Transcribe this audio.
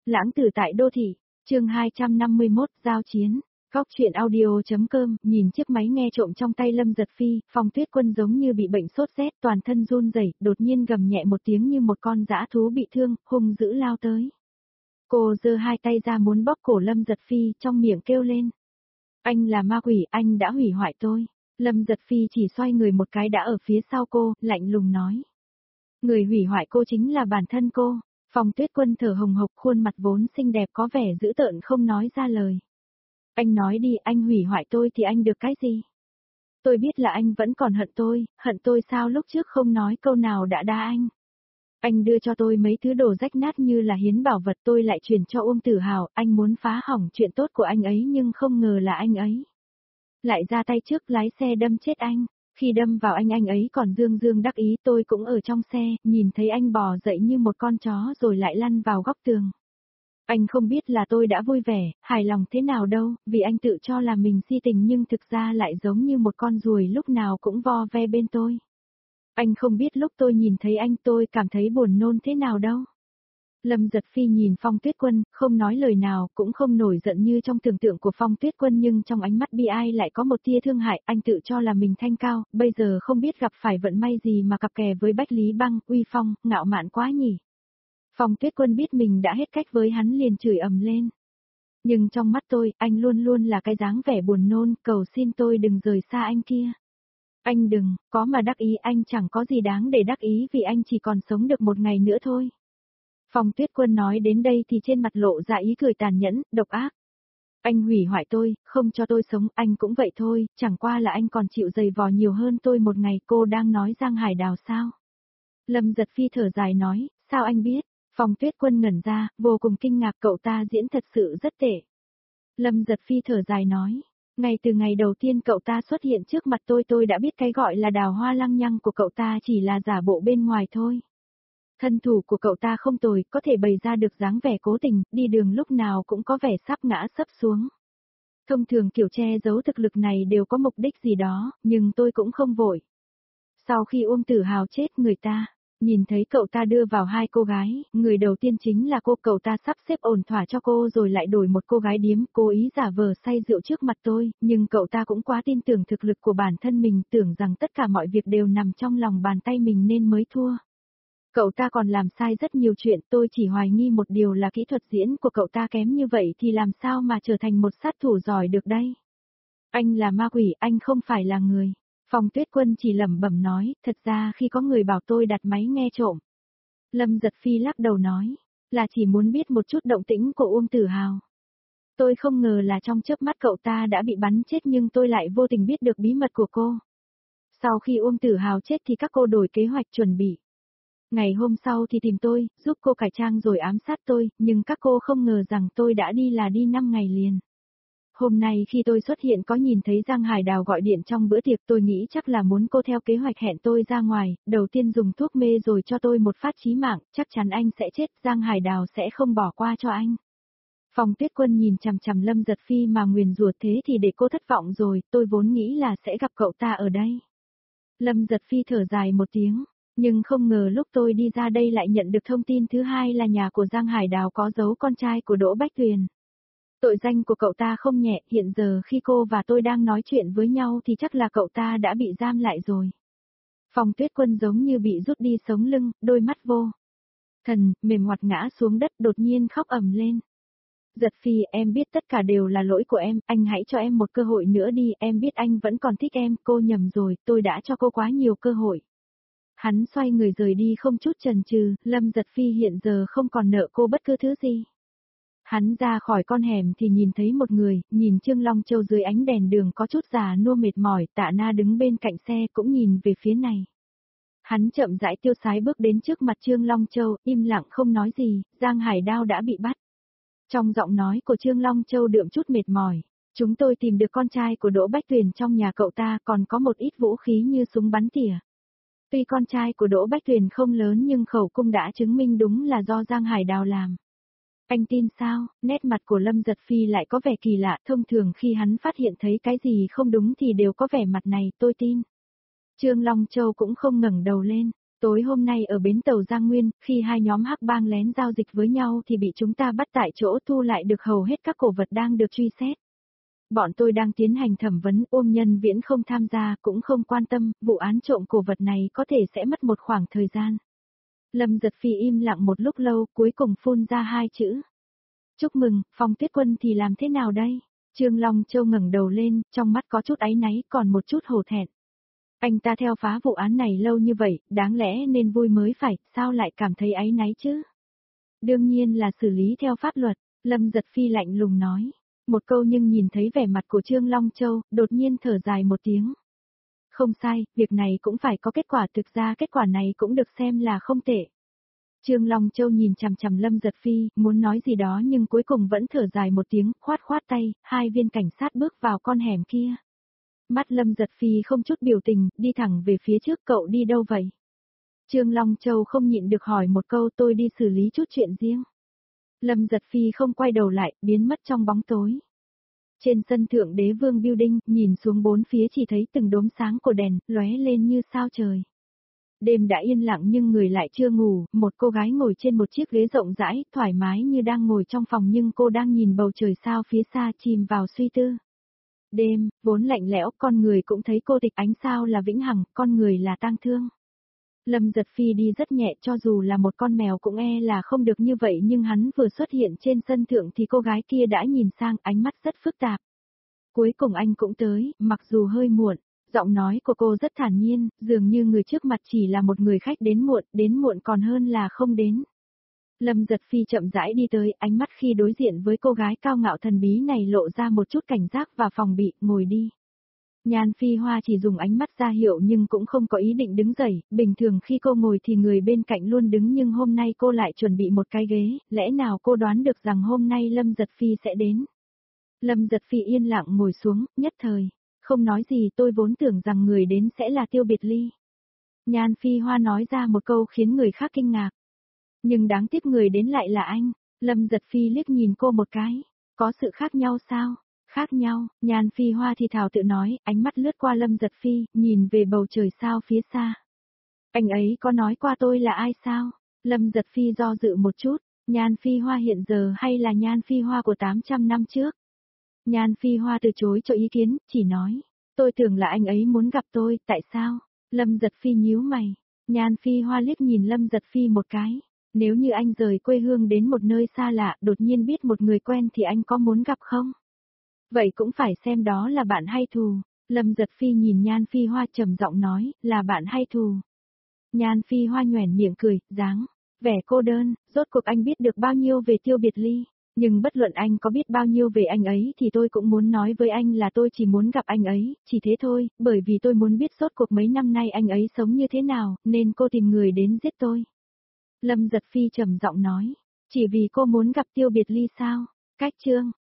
Lãng tử tại đô thị, chương 251, giao chiến. Góc truyện audio.com, nhìn chiếc máy nghe trộm trong tay Lâm Giật Phi, Phong Tuyết Quân giống như bị bệnh sốt rét, toàn thân run rẩy, đột nhiên gầm nhẹ một tiếng như một con dã thú bị thương, hung dữ lao tới. Cô giơ hai tay ra muốn bóp cổ Lâm Giật Phi, trong miệng kêu lên. Anh là ma quỷ, anh đã hủy hoại tôi. Lâm Giật Phi chỉ xoay người một cái đã ở phía sau cô, lạnh lùng nói. Người hủy hoại cô chính là bản thân cô. Phong Tuyết Quân thở hồng hộc, khuôn mặt vốn xinh đẹp có vẻ dữ tợn không nói ra lời. Anh nói đi, anh hủy hoại tôi thì anh được cái gì? Tôi biết là anh vẫn còn hận tôi sao lúc trước không nói câu nào đã đá anh. Anh đưa cho tôi mấy thứ đồ rách nát như là hiến bảo vật, tôi lại chuyển cho Uông Tử Hào, anh muốn phá hỏng chuyện tốt của anh ấy nhưng không ngờ là anh ấy lại ra tay trước, lái xe đâm chết anh. Khi đâm vào anh ấy còn dương dương đắc ý, tôi cũng ở trong xe, nhìn thấy anh bò dậy như một con chó rồi lại lăn vào góc tường. Anh không biết là tôi đã vui vẻ, hài lòng thế nào đâu, vì anh tự cho là mình si tình nhưng thực ra lại giống như một con ruồi lúc nào cũng vo ve bên tôi. Anh không biết lúc tôi nhìn thấy anh tôi cảm thấy buồn nôn thế nào đâu. Lâm Giật Phi nhìn Phong Tuyết Quân, không nói lời nào, cũng không nổi giận như trong tưởng tượng của Phong Tuyết Quân nhưng trong ánh mắt bi ai lại có một tia thương hại, anh tự cho là mình thanh cao, bây giờ không biết gặp phải vận may gì mà cặp kè với Bách Lý Băng, uy phong, ngạo mạn quá nhỉ. Phong Tuyết Quân biết mình đã hết cách với hắn liền chửi ầm lên. Nhưng trong mắt tôi, anh luôn luôn là cái dáng vẻ buồn nôn, cầu xin tôi đừng rời xa anh kia. Anh đừng, có mà đắc ý, anh chẳng có gì đáng để đắc ý vì anh chỉ còn sống được một ngày nữa thôi. Phong Tuyết Quân nói đến đây thì trên mặt lộ ra ý cười tàn nhẫn, độc ác. Anh hủy hoại tôi, không cho tôi sống, anh cũng vậy thôi, chẳng qua là anh còn chịu giày vò nhiều hơn tôi một ngày. Cô đang nói Giang Hải Đào sao? Lâm Giật Phi thở dài nói, sao anh biết? Phong Tuyết Quân ngẩn ra, vô cùng kinh ngạc, cậu ta diễn thật sự rất tệ. Lâm Giật Phi thở dài nói, ngay từ ngày đầu tiên cậu ta xuất hiện trước mặt tôi đã biết cái gọi là đào hoa lăng nhăng của cậu ta chỉ là giả bộ bên ngoài thôi. Thân thủ của cậu ta không tồi, có thể bày ra được dáng vẻ cố tình, đi đường lúc nào cũng có vẻ sắp ngã sấp xuống. Thông thường kiểu che giấu thực lực này đều có mục đích gì đó, nhưng tôi cũng không vội. Sau khi Uông Tử Hào chết, người ta nhìn thấy cậu ta đưa vào hai cô gái, người đầu tiên chính là cô, cậu ta sắp xếp ổn thỏa cho cô rồi lại đổi một cô gái điếm, cố ý giả vờ say rượu trước mặt tôi, nhưng cậu ta cũng quá tin tưởng thực lực của bản thân mình, tưởng rằng tất cả mọi việc đều nằm trong lòng bàn tay mình nên mới thua. Cậu ta còn làm sai rất nhiều chuyện, tôi chỉ hoài nghi một điều là kỹ thuật diễn của cậu ta kém như vậy thì làm sao mà trở thành một sát thủ giỏi được đây. Anh là ma quỷ, anh không phải là người. Phong Tuyết Quân chỉ lẩm bẩm nói, thật ra khi có người bảo tôi đặt máy nghe trộm. Lâm Giật Phi lắc đầu nói, là chỉ muốn biết một chút động tĩnh của Uông Tử Hào. Tôi không ngờ là trong chớp mắt cậu ta đã bị bắn chết nhưng tôi lại vô tình biết được bí mật của cô. Sau khi Uông Tử Hào chết thì các cô đổi kế hoạch chuẩn bị. Ngày hôm sau thì tìm tôi, giúp cô cải trang rồi ám sát tôi, nhưng các cô không ngờ rằng tôi đã đi 5 ngày liền. Hôm nay khi tôi xuất hiện có nhìn thấy Giang Hải Đào gọi điện trong bữa tiệc, tôi nghĩ chắc là muốn cô theo kế hoạch hẹn tôi ra ngoài, đầu tiên dùng thuốc mê rồi cho tôi một phát chí mạng, chắc chắn anh sẽ chết, Giang Hải Đào sẽ không bỏ qua cho anh. Phong Tuyết Quân nhìn chằm chằm Lâm Giật Phi mà nguyền rủa, thế thì để cô thất vọng rồi, tôi vốn nghĩ là sẽ gặp cậu ta ở đây. Lâm Giật Phi thở dài một tiếng. Nhưng không ngờ lúc tôi đi ra đây lại nhận được thông tin thứ hai là nhà của Giang Hải Đào có giấu con trai của Đỗ Bách Tuyền. Tội danh của cậu ta không nhẹ, hiện giờ khi cô và tôi đang nói chuyện với nhau thì chắc là cậu ta đã bị giam lại rồi. Phong Tuyết Quân giống như bị rút đi sống lưng, đôi mắt vô thần, mềm ngoặt ngã xuống đất, đột nhiên khóc ầm lên. Giật Phi, em biết tất cả đều là lỗi của em, anh hãy cho em một cơ hội nữa đi, em biết anh vẫn còn thích em, cô nhầm rồi, tôi đã cho cô quá nhiều cơ hội. Hắn xoay người rời đi không chút chần chừ, Lâm Giật Phi hiện giờ không còn nợ cô bất cứ thứ gì. Hắn ra khỏi con hẻm thì nhìn thấy một người, nhìn Trương Long Châu dưới ánh đèn đường có chút già nua mệt mỏi, Tạ Na đứng bên cạnh xe cũng nhìn về phía này. Hắn chậm rãi tiêu sái bước đến trước mặt Trương Long Châu, im lặng không nói gì, Giang Hải Đao đã bị bắt. Trong giọng nói của Trương Long Châu đượm chút mệt mỏi, chúng tôi tìm được con trai của Đỗ Bách Tuyền trong nhà cậu ta, còn có một ít vũ khí như súng bắn tỉa. Tuy con trai của Đỗ Bách Tuyền không lớn nhưng khẩu cung đã chứng minh đúng là do Giang Hải Đào làm. Anh tin sao? Nét mặt của Lâm Giật Phi lại có vẻ kỳ lạ, thông thường khi hắn phát hiện thấy cái gì không đúng thì đều có vẻ mặt này, tôi tin. Trương Long Châu cũng không ngẩng đầu lên. Tối hôm nay ở bến tàu Giang Nguyên, khi hai nhóm hắc bang lén giao dịch với nhau thì bị chúng ta bắt tại chỗ, thu lại được hầu hết các cổ vật đang được truy xét. Bọn tôi đang tiến hành thẩm vấn, Ôm Nhân Viễn không tham gia, cũng không quan tâm, vụ án trộm cổ vật này có thể sẽ mất một khoảng thời gian. Lâm Giật Phi im lặng một lúc lâu, cuối cùng phun ra hai chữ. Chúc mừng, Phong Tuyết Quân thì làm thế nào đây? Trương Long Châu ngẩng đầu lên, trong mắt có chút áy náy, còn một chút hổ thẹn. Anh ta theo phá vụ án này lâu như vậy, đáng lẽ nên vui mới phải, sao lại cảm thấy áy náy chứ? Đương nhiên là xử lý theo pháp luật, Lâm Giật Phi lạnh lùng nói. Một câu nhưng nhìn thấy vẻ mặt của Trương Long Châu, đột nhiên thở dài một tiếng. Không sai, việc này cũng phải có kết quả, thực ra kết quả này cũng được xem là không tệ. Trương Long Châu nhìn chằm chằm Lâm Giật Phi, muốn nói gì đó nhưng cuối cùng vẫn thở dài một tiếng, khoát khoát tay, hai viên cảnh sát bước vào con hẻm kia. Mắt Lâm Giật Phi không chút biểu tình, đi thẳng về phía trước, cậu đi đâu vậy? Trương Long Châu không nhịn được hỏi một câu, tôi đi xử lý chút chuyện riêng. Lâm Giật Phi không quay đầu lại, biến mất trong bóng tối. Trên sân thượng Đế Vương Building, nhìn xuống bốn phía chỉ thấy từng đốm sáng của đèn, lóe lên như sao trời. Đêm đã yên lặng nhưng người lại chưa ngủ, một cô gái ngồi trên một chiếc ghế rộng rãi, thoải mái như đang ngồi trong phòng nhưng cô đang nhìn bầu trời sao phía xa chìm vào suy tư. Đêm, vốn lạnh lẽo, con người cũng thấy cô tịch, ánh sao là vĩnh hằng, con người là tang thương. Lâm Giật Phi đi rất nhẹ, cho dù là một con mèo cũng e là không được như vậy, nhưng hắn vừa xuất hiện trên sân thượng thì cô gái kia đã nhìn sang, ánh mắt rất phức tạp. Cuối cùng anh cũng tới, mặc dù hơi muộn, giọng nói của cô rất thản nhiên, dường như người trước mặt chỉ là một người khách đến muộn còn hơn là không đến. Lâm Giật Phi chậm rãi đi tới, ánh mắt khi đối diện với cô gái cao ngạo thần bí này lộ ra một chút cảnh giác và phòng bị, ngồi đi. Nhan Phi Hoa chỉ dùng ánh mắt ra hiệu nhưng cũng không có ý định đứng dậy, bình thường khi cô ngồi thì người bên cạnh luôn đứng nhưng hôm nay cô lại chuẩn bị một cái ghế, lẽ nào cô đoán được rằng hôm nay Lâm Giật Phi sẽ đến. Lâm Giật Phi yên lặng ngồi xuống, nhất thời, không nói gì, tôi vốn tưởng rằng người đến sẽ là Tiêu Biệt Ly. Nhan Phi Hoa nói ra một câu khiến người khác kinh ngạc. Nhưng đáng tiếc người đến lại là anh. Lâm Giật Phi liếc nhìn cô một cái. Có sự khác nhau sao? Khác nhau, Nhan Phi Hoa thì thào tự nói, ánh mắt lướt qua Lâm Giật Phi, nhìn về bầu trời sao phía xa. Anh ấy có nói qua tôi là ai sao? Lâm Giật Phi do dự một chút, Nhan Phi Hoa hiện giờ hay là Nhan Phi Hoa của 800 năm trước? Nhan Phi Hoa từ chối cho ý kiến, chỉ nói, tôi tưởng là anh ấy muốn gặp tôi, tại sao? Lâm Giật Phi nhíu mày, Nhan Phi Hoa liếc nhìn Lâm Giật Phi một cái. Nếu như anh rời quê hương đến một nơi xa lạ, đột nhiên biết một người quen thì anh có muốn gặp không? Vậy cũng phải xem đó là bạn hay thù. Lâm Giật Phi nhìn Nhan Phi Hoa trầm giọng nói, là bạn hay thù. Nhan Phi Hoa nhoẻn miệng cười, dáng vẻ cô đơn, rốt cuộc anh biết được bao nhiêu về Tiêu Biệt Ly. Nhưng bất luận anh có biết bao nhiêu về anh ấy thì tôi cũng muốn nói với anh là tôi chỉ muốn gặp anh ấy, chỉ thế thôi, bởi vì tôi muốn biết rốt cuộc mấy năm nay anh ấy sống như thế nào, nên cô tìm người đến giết tôi. Lâm Giật Phi trầm giọng nói, chỉ vì cô muốn gặp Tiêu Biệt Ly sao? Cách chương